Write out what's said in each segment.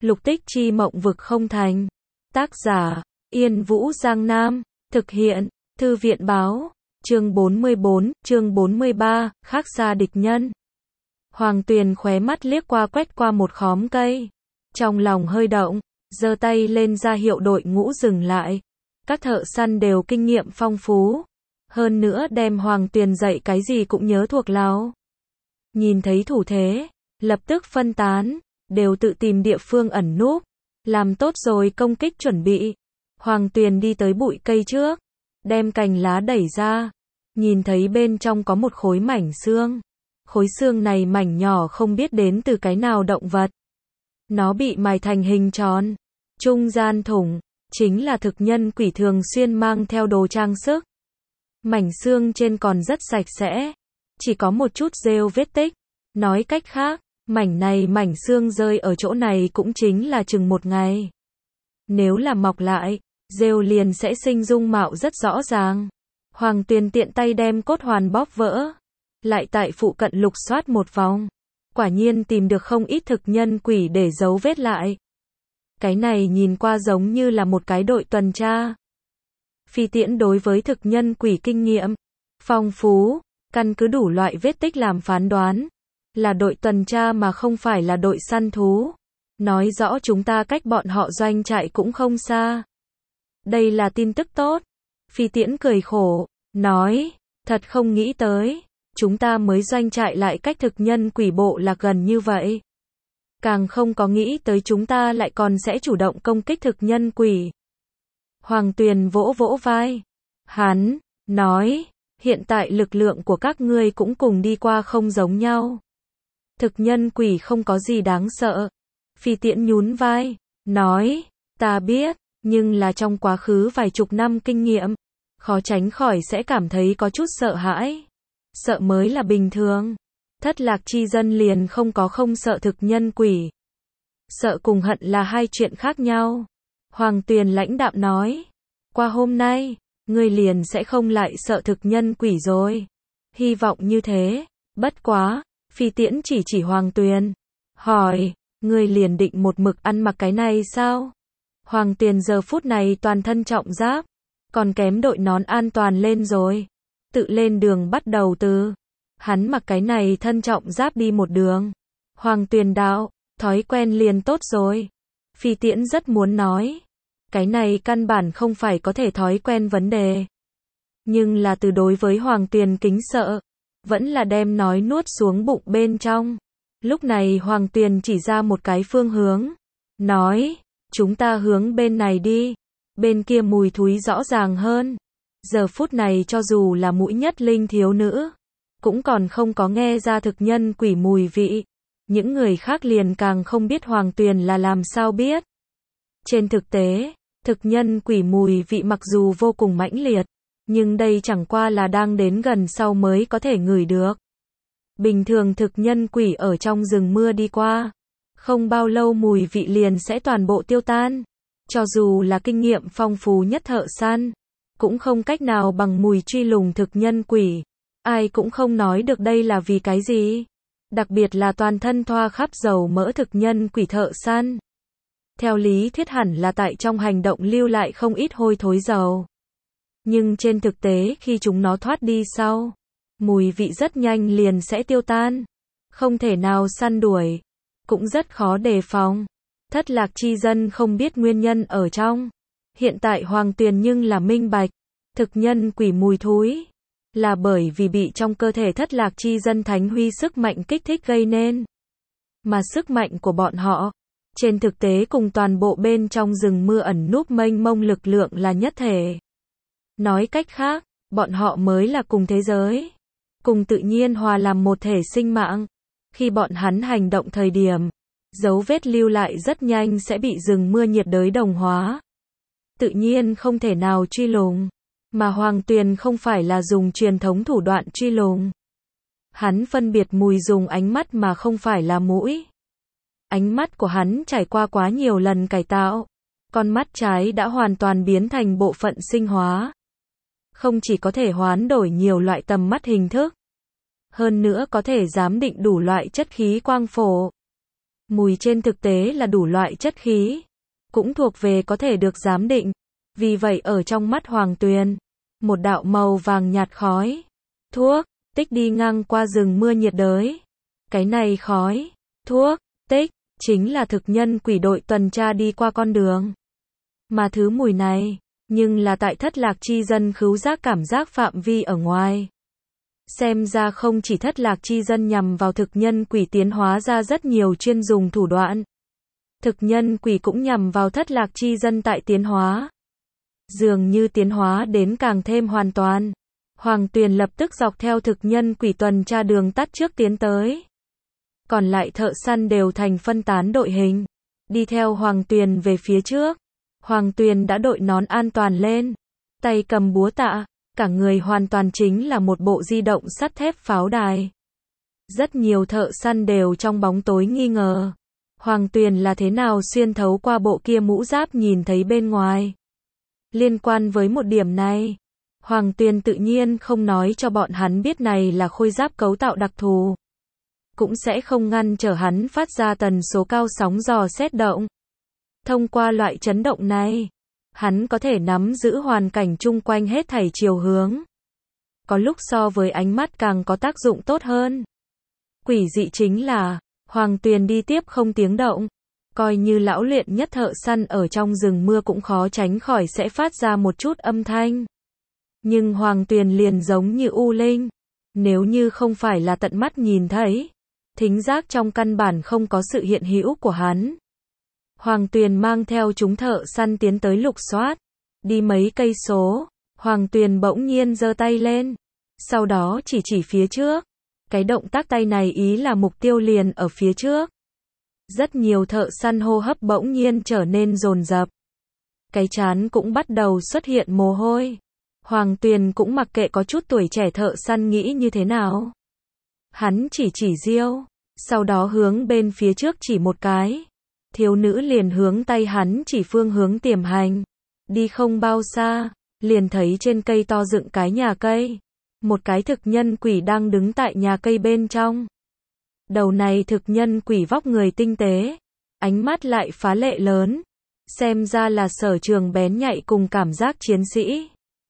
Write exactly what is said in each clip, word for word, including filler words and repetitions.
Lục tích chi mộng vực không thành. Tác giả, Yên Vũ Giang Nam. Thực hiện, Thư viện Báo. Chương bốn mươi bốn, chương bốn mươi ba, khác xa địch nhân. Hoàng Tuyền khóe mắt liếc qua quét qua một khóm cây. Trong lòng hơi động, giơ tay lên ra hiệu đội ngũ dừng lại. Các thợ săn đều kinh nghiệm phong phú. Hơn nữa đem Hoàng Tuyền dạy cái gì cũng nhớ thuộc lòng. Nhìn thấy thủ thế, lập tức phân tán, đều tự tìm địa phương ẩn núp. Làm tốt rồi công kích chuẩn bị. Hoàng Tuyền đi tới bụi cây trước, đem cành lá đẩy ra. Nhìn thấy bên trong có một khối mảnh xương. Khối xương này mảnh nhỏ không biết đến từ cái nào động vật. Nó bị mài thành hình tròn. Trung gian thủng, chính là thực nhân quỷ thường xuyên mang theo đồ trang sức. Mảnh xương trên còn rất sạch sẽ. Chỉ có một chút rêu vết tích. Nói cách khác, mảnh này mảnh xương rơi ở chỗ này cũng chính là chừng một ngày. Nếu là mọc lại, rêu liền sẽ sinh dung mạo rất rõ ràng. Hoàng Tuyền tiện tay đem cốt hoàn bóp vỡ. Lại tại phụ cận lục soát một vòng. Quả nhiên tìm được không ít thực nhân quỷ để giấu vết lại. Cái này nhìn qua giống như là một cái đội tuần tra. Phi Tiễn đối với thực nhân quỷ kinh nghiệm phong phú, căn cứ đủ loại vết tích làm phán đoán. Là đội tuần tra mà không phải là đội săn thú. Nói rõ chúng ta cách bọn họ doanh trại cũng không xa. Đây là tin tức tốt. Phi Tiễn cười khổ, nói, thật không nghĩ tới. Chúng ta mới doanh trại lại cách thực nhân quỷ bộ là gần như vậy. Càng không có nghĩ tới chúng ta lại còn sẽ chủ động công kích thực nhân quỷ. Hoàng Tuyền vỗ vỗ vai. Hắn, nói, hiện tại lực lượng của các ngươi cũng cùng đi qua không giống nhau. Thực nhân quỷ không có gì đáng sợ. Phi Tiễn nhún vai, nói, ta biết, nhưng là trong quá khứ vài chục năm kinh nghiệm, khó tránh khỏi sẽ cảm thấy có chút sợ hãi. Sợ mới là bình thường. Thất lạc chi dân liền không có không sợ thực nhân quỷ. Sợ cùng hận là hai chuyện khác nhau. Hoàng Tuyền lãnh đạm nói. Qua hôm nay, ngươi liền sẽ không lại sợ thực nhân quỷ rồi. Hy vọng như thế. Bất quá, Phi Tiễn chỉ chỉ Hoàng Tuyền. Hỏi, ngươi liền định một mực ăn mặc cái này sao? Hoàng Tuyền giờ phút này toàn thân trọng giáp. Còn kém đội nón an toàn lên rồi. Tự lên đường bắt đầu từ. Hắn mặc cái này thân trọng giáp đi một đường. Hoàng Tuyền đạo, thói quen liền tốt rồi. Phi Tiễn rất muốn nói. Cái này căn bản không phải có thể thói quen vấn đề. Nhưng là từ đối với Hoàng Tuyền kính sợ. Vẫn là đem nói nuốt xuống bụng bên trong. Lúc này Hoàng Tuyền chỉ ra một cái phương hướng. Nói, chúng ta hướng bên này đi. Bên kia mùi thúi rõ ràng hơn. Giờ phút này cho dù là mũi nhất linh thiếu nữ, cũng còn không có nghe ra thực nhân quỷ mùi vị. Những người khác liền càng không biết Hoàng Tuyền là làm sao biết. Trên thực tế, thực nhân quỷ mùi vị mặc dù vô cùng mãnh liệt, nhưng đây chẳng qua là đang đến gần sau mới có thể ngửi được. Bình thường thực nhân quỷ ở trong rừng mưa đi qua, không bao lâu mùi vị liền sẽ toàn bộ tiêu tan. Cho dù là kinh nghiệm phong phú nhất thợ săn, cũng không cách nào bằng mùi truy lùng thực nhân quỷ. Ai cũng không nói được đây là vì cái gì. Đặc biệt là toàn thân thoa khắp dầu mỡ thực nhân quỷ thợ săn. Theo lý thuyết hẳn là tại trong hành động lưu lại không ít hôi thối dầu. Nhưng trên thực tế khi chúng nó thoát đi sau, mùi vị rất nhanh liền sẽ tiêu tan. Không thể nào săn đuổi. Cũng rất khó đề phòng. Thất lạc chi dân không biết nguyên nhân ở trong. Hiện tại Hoàng Tuyền nhưng là minh bạch. Thực nhân quỷ mùi thúi. Là bởi vì bị trong cơ thể thất lạc chi dân thánh huy sức mạnh kích thích gây nên. Mà sức mạnh của bọn họ, trên thực tế cùng toàn bộ bên trong rừng mưa ẩn núp mênh mông lực lượng là nhất thể. Nói cách khác, bọn họ mới là cùng thế giới. Cùng tự nhiên hòa làm một thể sinh mạng. Khi bọn hắn hành động thời điểm, dấu vết lưu lại rất nhanh sẽ bị rừng mưa nhiệt đới đồng hóa. Tự nhiên không thể nào truy lùng. Mà Hoàng Tuyền không phải là dùng truyền thống thủ đoạn truy lùng. Hắn phân biệt mùi dùng ánh mắt mà không phải là mũi. Ánh mắt của hắn trải qua quá nhiều lần cải tạo. Con mắt trái đã hoàn toàn biến thành bộ phận sinh hóa. Không chỉ có thể hoán đổi nhiều loại tầm mắt hình thức. Hơn nữa có thể giám định đủ loại chất khí quang phổ. Mùi trên thực tế là đủ loại chất khí, cũng thuộc về có thể được giám định. Vì vậy ở trong mắt Hoàng Tuyền, một đạo màu vàng nhạt khói, thuốc, tích đi ngang qua rừng mưa nhiệt đới. Cái này khói, thuốc, tích, chính là thực nhân quỷ đội tuần tra đi qua con đường. Mà thứ mùi này, nhưng là tại thất lạc chi dân khứu giác cảm giác phạm vi ở ngoài. Xem ra không chỉ thất lạc chi dân nhằm vào thực nhân quỷ tiến hóa ra rất nhiều chuyên dùng thủ đoạn. Thực nhân quỷ cũng nhằm vào thất lạc chi dân tại tiến hóa. Dường như tiến hóa đến càng thêm hoàn toàn. Hoàng Tuyền lập tức dọc theo thực nhân quỷ tuần tra đường tắt trước tiến tới. Còn lại thợ săn đều thành phân tán đội hình, đi theo Hoàng Tuyền về phía trước. Hoàng Tuyền đã đội nón an toàn lên, tay cầm búa tạ, cả người hoàn toàn chính là một bộ di động sắt thép pháo đài. Rất nhiều thợ săn đều trong bóng tối nghi ngờ, Hoàng Tuyền là thế nào xuyên thấu qua bộ kia mũ giáp nhìn thấy bên ngoài. Liên quan với một điểm này, Hoàng Tuyền tự nhiên không nói cho bọn hắn biết này là khôi giáp cấu tạo đặc thù. Cũng sẽ không ngăn trở hắn phát ra tần số cao sóng dò xét động. Thông qua loại chấn động này, hắn có thể nắm giữ hoàn cảnh chung quanh hết thảy chiều hướng. Có lúc so với ánh mắt càng có tác dụng tốt hơn. Quỷ dị chính là, Hoàng Tuyền đi tiếp không tiếng động. Coi như lão luyện nhất thợ săn ở trong rừng mưa cũng khó tránh khỏi sẽ phát ra một chút âm thanh. Nhưng Hoàng Tuyền liền giống như u linh. Nếu như không phải là tận mắt nhìn thấy, thính giác trong căn bản không có sự hiện hữu của hắn. Hoàng Tuyền mang theo chúng thợ săn tiến tới lục soát. Đi mấy cây số, Hoàng Tuyền bỗng nhiên giơ tay lên. Sau đó chỉ chỉ phía trước. Cái động tác tay này ý là mục tiêu liền ở phía trước. Rất nhiều thợ săn hô hấp bỗng nhiên trở nên dồn dập. Cái trán cũng bắt đầu xuất hiện mồ hôi. Hoàng Tuyền cũng mặc kệ có chút tuổi trẻ thợ săn nghĩ như thế nào. Hắn chỉ chỉ Diêu, sau đó hướng bên phía trước chỉ một cái. Thiếu nữ liền hướng tay hắn chỉ phương hướng tiềm hành. Đi không bao xa, liền thấy trên cây to dựng cái nhà cây. Một cái thực nhân quỷ đang đứng tại nhà cây bên trong. Đầu này thực nhân quỷ vóc người tinh tế, ánh mắt lại phá lệ lớn. Xem ra là sở trường bén nhạy cùng cảm giác chiến sĩ.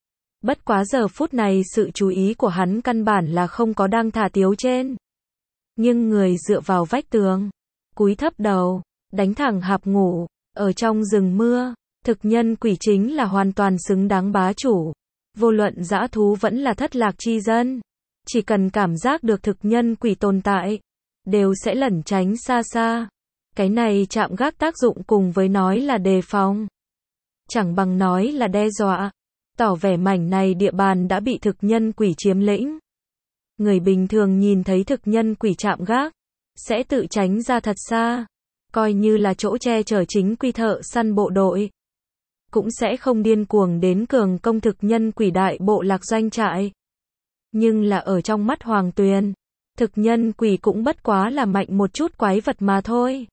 Bất quá giờ phút này sự chú ý của hắn căn bản là không có đang thả tiếu trên. Nhưng người dựa vào vách tường, cúi thấp đầu, đánh thẳng hạp ngủ, ở trong rừng mưa, thực nhân quỷ chính là hoàn toàn xứng đáng bá chủ. Vô luận dã thú vẫn là thất lạc chi dân, chỉ cần cảm giác được thực nhân quỷ tồn tại, đều sẽ lẩn tránh xa xa. Cái này chạm gác tác dụng cùng với nói là đề phòng, chẳng bằng nói là đe dọa, tỏ vẻ mảnh này địa bàn đã bị thực nhân quỷ chiếm lĩnh. Người bình thường nhìn thấy thực nhân quỷ chạm gác, sẽ tự tránh ra thật xa, coi như là chỗ che chở chính quy thợ săn bộ đội. Cũng sẽ không điên cuồng đến cường công thực nhân quỷ đại bộ lạc doanh trại. Nhưng là ở trong mắt Hoàng Tuyền, thực nhân quỷ cũng bất quá là mạnh một chút quái vật mà thôi.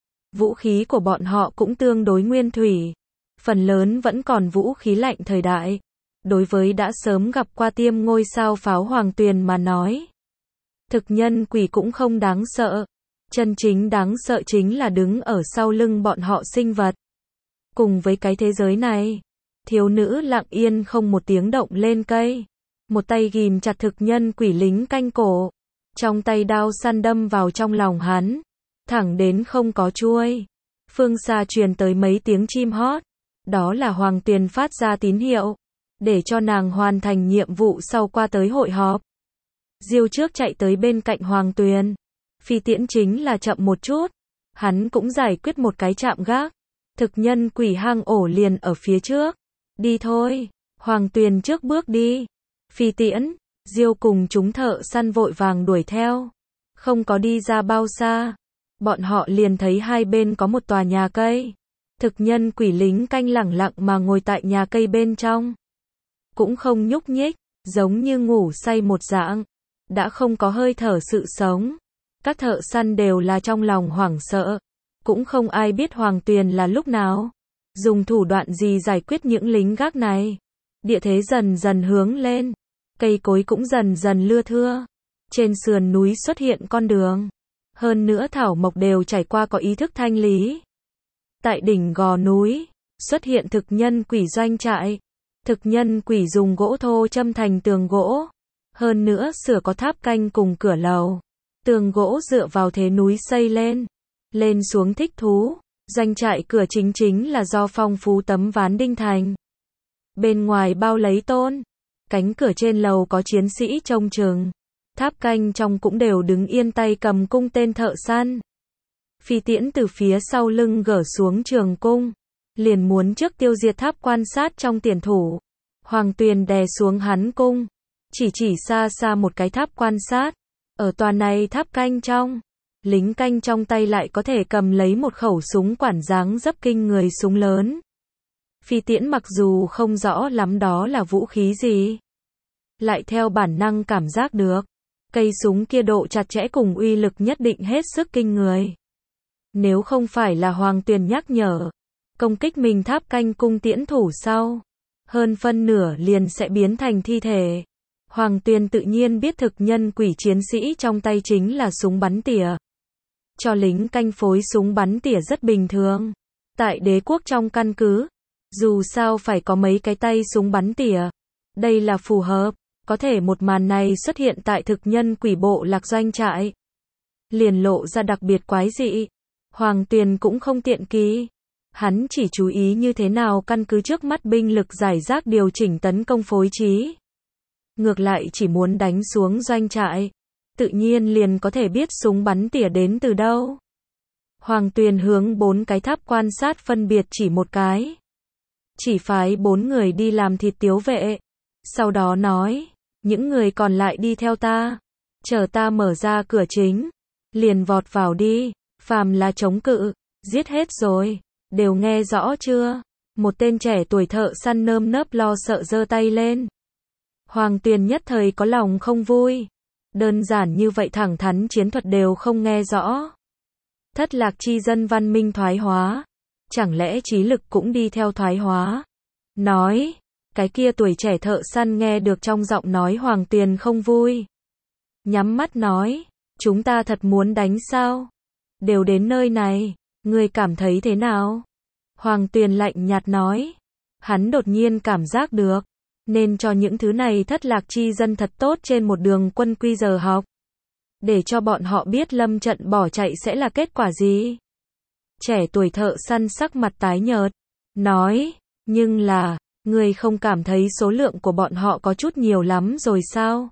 Vũ khí của bọn họ cũng tương đối nguyên thủy, phần lớn vẫn còn vũ khí lạnh thời đại. Đối với đã sớm gặp qua tiêm ngôi sao pháo Hoàng Tuyền mà nói, thực nhân quỷ cũng không đáng sợ. Chân chính đáng sợ chính là đứng ở sau lưng bọn họ sinh vật. Cùng với cái thế giới này, thiếu nữ lặng yên không một tiếng động lên cây. Một tay ghìm chặt thực nhân quỷ lính canh cổ. Trong tay đao săn đâm vào trong lòng hắn. Thẳng đến không có chuôi. Phương xa truyền tới mấy tiếng chim hót. Đó là Hoàng Tuyền phát ra tín hiệu. Để cho nàng hoàn thành nhiệm vụ sau qua tới hội họp. Diêu trước chạy tới bên cạnh Hoàng Tuyền. Phi Tiễn chính là chậm một chút. Hắn cũng giải quyết một cái chạm gác. Thực nhân quỷ hang ổ liền ở phía trước. Đi thôi. Hoàng Tuyền trước bước đi. Phi Tiễn, Diêu cùng chúng thợ săn vội vàng đuổi theo. Không có đi ra bao xa. Bọn họ liền thấy hai bên có một tòa nhà cây. Thực nhân quỷ lính canh lẳng lặng mà ngồi tại nhà cây bên trong. Cũng không nhúc nhích, giống như ngủ say một dạng. Đã không có hơi thở sự sống. Các thợ săn đều là trong lòng hoảng sợ. Cũng không ai biết Hoàng Tuyền là lúc nào, dùng thủ đoạn gì giải quyết những lính gác này. Địa thế dần dần hướng lên, cây cối cũng dần dần lưa thưa. Trên sườn núi xuất hiện con đường. Hơn nữa thảo mộc đều trải qua có ý thức thanh lý. Tại đỉnh gò núi, xuất hiện thực nhân quỷ doanh trại. Thực nhân quỷ dùng gỗ thô châm thành tường gỗ. Hơn nữa sửa có tháp canh cùng cửa lầu. Tường gỗ dựa vào thế núi xây lên. Lên xuống thích thú. Doanh trại cửa chính chính là do phong phú tấm ván đinh thành. Bên ngoài bao lấy tôn. Cánh cửa trên lầu có chiến sĩ trông chừng. Tháp canh trong cũng đều đứng yên tay cầm cung tên thợ săn. Phi tiễn từ phía sau lưng gỡ xuống trường cung. Liền muốn trước tiêu diệt tháp quan sát trong tiền thủ. Hoàng Tuyền đè xuống hắn cung. Chỉ chỉ xa xa một cái tháp quan sát. Ở tòa này tháp canh trong. Lính canh trong tay lại có thể cầm lấy một khẩu súng quản dáng dấp kinh người súng lớn. Phi tiễn mặc dù không rõ lắm đó là vũ khí gì. Lại theo bản năng cảm giác được. Cây súng kia độ chặt chẽ cùng uy lực nhất định hết sức kinh người. Nếu không phải là Hoàng Tuyền nhắc nhở. Công kích mình tháp canh cung tiễn thủ sau. Hơn phân nửa liền sẽ biến thành thi thể. Hoàng Tuyền tự nhiên biết thực nhân quỷ chiến sĩ trong tay chính là súng bắn tỉa. Cho lính canh phối súng bắn tỉa rất bình thường. Tại đế quốc trong căn cứ. Dù sao phải có mấy cái tay súng bắn tỉa. Đây là phù hợp. Có thể một màn này xuất hiện tại thực nhân quỷ bộ lạc doanh trại. Liền lộ ra đặc biệt quái dị. Hoàng Tuyền cũng không tiện ký. Hắn chỉ chú ý như thế nào căn cứ trước mắt binh lực giải rác điều chỉnh tấn công phối trí. Ngược lại chỉ muốn đánh xuống doanh trại. Tự nhiên liền có thể biết súng bắn tỉa đến từ đâu. Hoàng Tuyền hướng bốn cái tháp quan sát phân biệt chỉ một cái. Chỉ phái bốn người đi làm thịt tiếu vệ. Sau đó nói, những người còn lại đi theo ta. Chờ ta mở ra cửa chính. Liền vọt vào đi. Phàm là chống cự. Giết hết rồi. Đều nghe rõ chưa? Một tên trẻ tuổi thợ săn nơm nớp lo sợ giơ tay lên. Hoàng Tuyền nhất thời có lòng không vui. Đơn giản như vậy thẳng thắn chiến thuật đều không nghe rõ. Thất lạc chi dân văn minh thoái hóa. Chẳng lẽ trí lực cũng đi theo thoái hóa? Nói, cái kia tuổi trẻ thợ săn nghe được trong giọng nói Hoàng Tuyền không vui. Nhắm mắt nói, chúng ta thật muốn đánh sao? Đều đến nơi này, ngươi cảm thấy thế nào? Hoàng Tuyền lạnh nhạt nói. Hắn đột nhiên cảm giác được. Nên cho những thứ này thất lạc chi dân thật tốt trên một đường quân quy giờ học. Để cho bọn họ biết lâm trận bỏ chạy sẽ là kết quả gì. Trẻ tuổi thợ săn sắc mặt tái nhợt. Nói, nhưng là, người không cảm thấy số lượng của bọn họ có chút nhiều lắm rồi sao?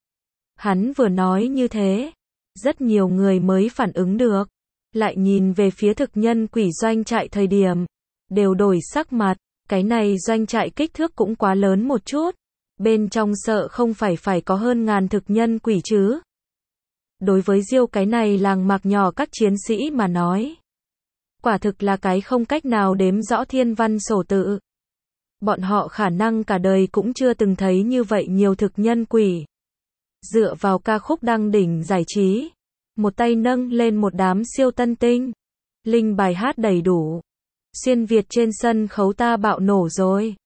Hắn vừa nói như thế. Rất nhiều người mới phản ứng được. Lại nhìn về phía thực nhân quỷ doanh trại thời điểm. Đều đổi sắc mặt. Cái này doanh trại kích thước cũng quá lớn một chút. Bên trong sợ không phải phải có hơn ngàn thực nhân quỷ chứ. Đối với Diêu cái này làng mạc nhỏ các chiến sĩ mà nói. Quả thực là cái không cách nào đếm rõ thiên văn sổ tự. Bọn họ khả năng cả đời cũng chưa từng thấy như vậy nhiều thực nhân quỷ. Dựa vào ca khúc đăng đỉnh giải trí. Một tay nâng lên một đám siêu tân tinh. Linh bài hát đầy đủ. Xuyên Việt trên sân khấu ta bạo nổ rồi.